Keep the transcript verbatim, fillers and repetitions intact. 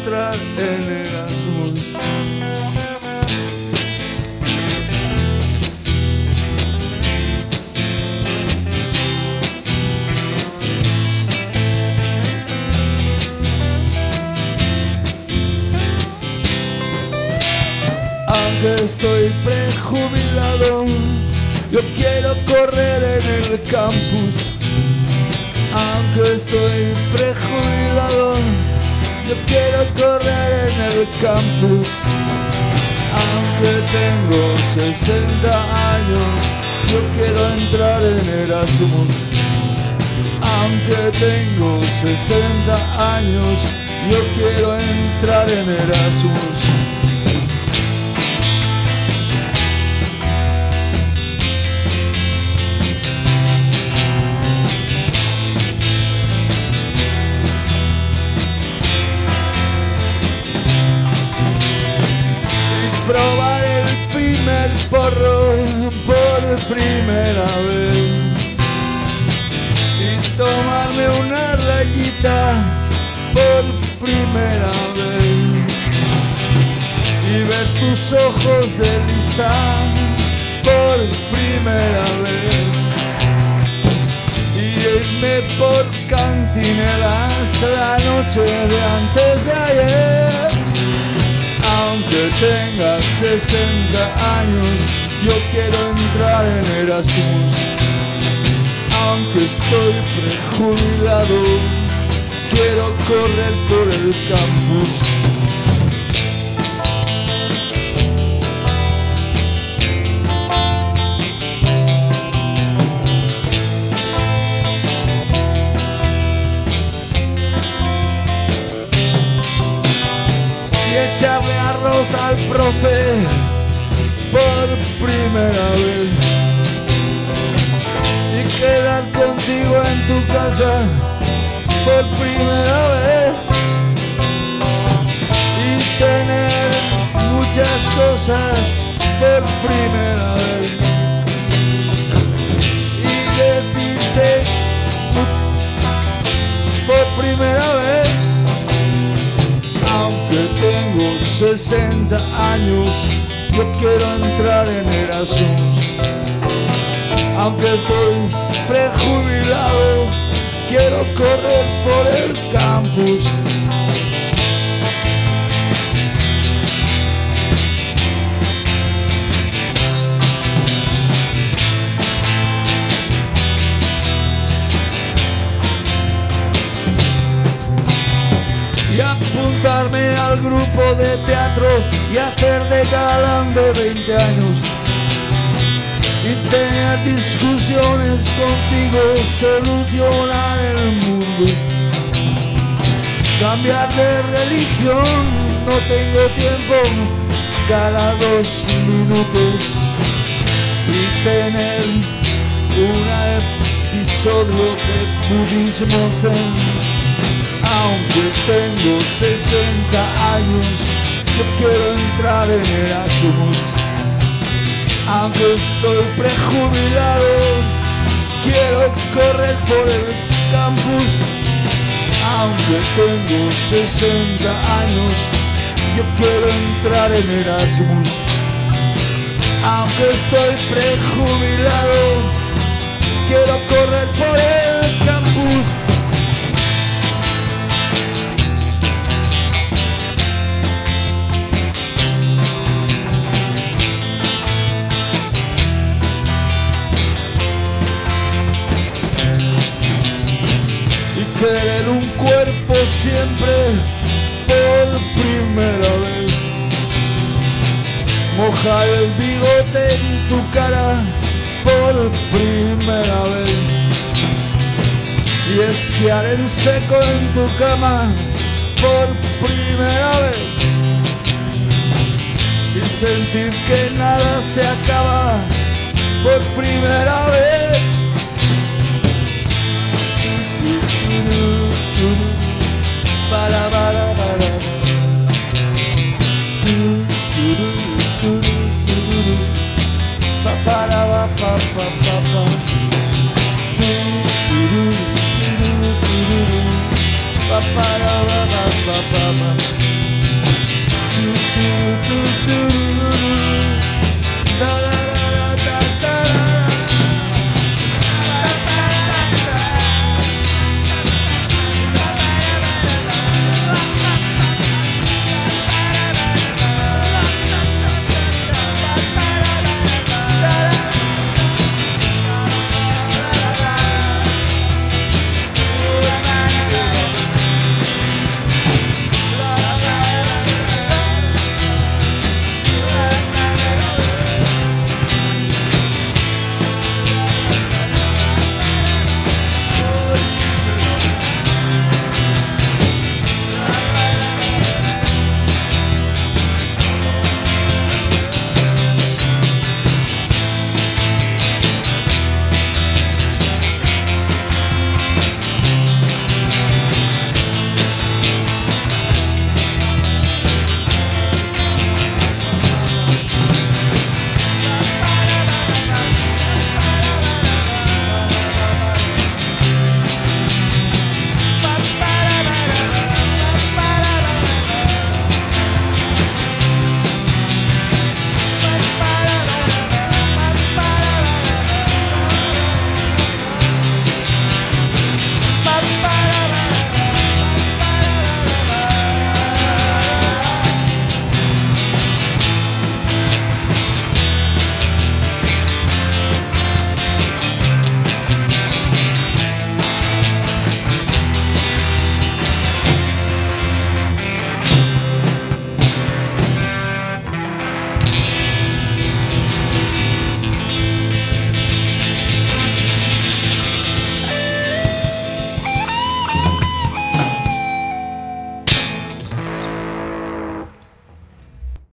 entrar en Erasmus. Aunque estoy prejubilado, yo quiero correr en el campus. Aunque estoy prejubilado, yo quiero correr en el campus. Aunque tengo sesenta años, yo quiero entrar en Erasmus. Aunque tengo sesenta años, yo quiero entrar en Erasmus. Probar el primer porro por primera vez y tomarme una rayita por primera vez y ver tus ojos de lista por primera vez y irme por cantinelas la noche de antes de ayer. Aunque tenga sesenta años, yo quiero entrar en Erasmus. Aunque estoy prejubilado, quiero correr por el campus. Y echarle arroz al profe por primera vez y quedar contigo en tu casa por primera vez y tener muchas cosas por primera vez y decirte por primera vez. Aunque tengo sesenta años, yo quiero entrar en Erasmus. Aunque estoy prejubilado, quiero correr por el campus. Y apuntarme al grupo de teatro y hacer de galán de veinte años y tener discusiones contigo, solucionar el mundo, cambiar de religión, no tengo tiempo cada dos minutos y tener un episodio de budismo zen. Aunque tengo sesenta años, yo quiero entrar en Erasmus. Aunque estoy prejubilado, quiero correr por el campus. Aunque tengo sesenta años, yo quiero entrar en Erasmus. Aunque estoy prejubilado, quiero correr por el campus. Querer un cuerpo siempre por primera vez, mojar el bigote en tu cara por primera vez y esquiar en seco en tu cama por primera vez y sentir que nada se acaba por primera vez.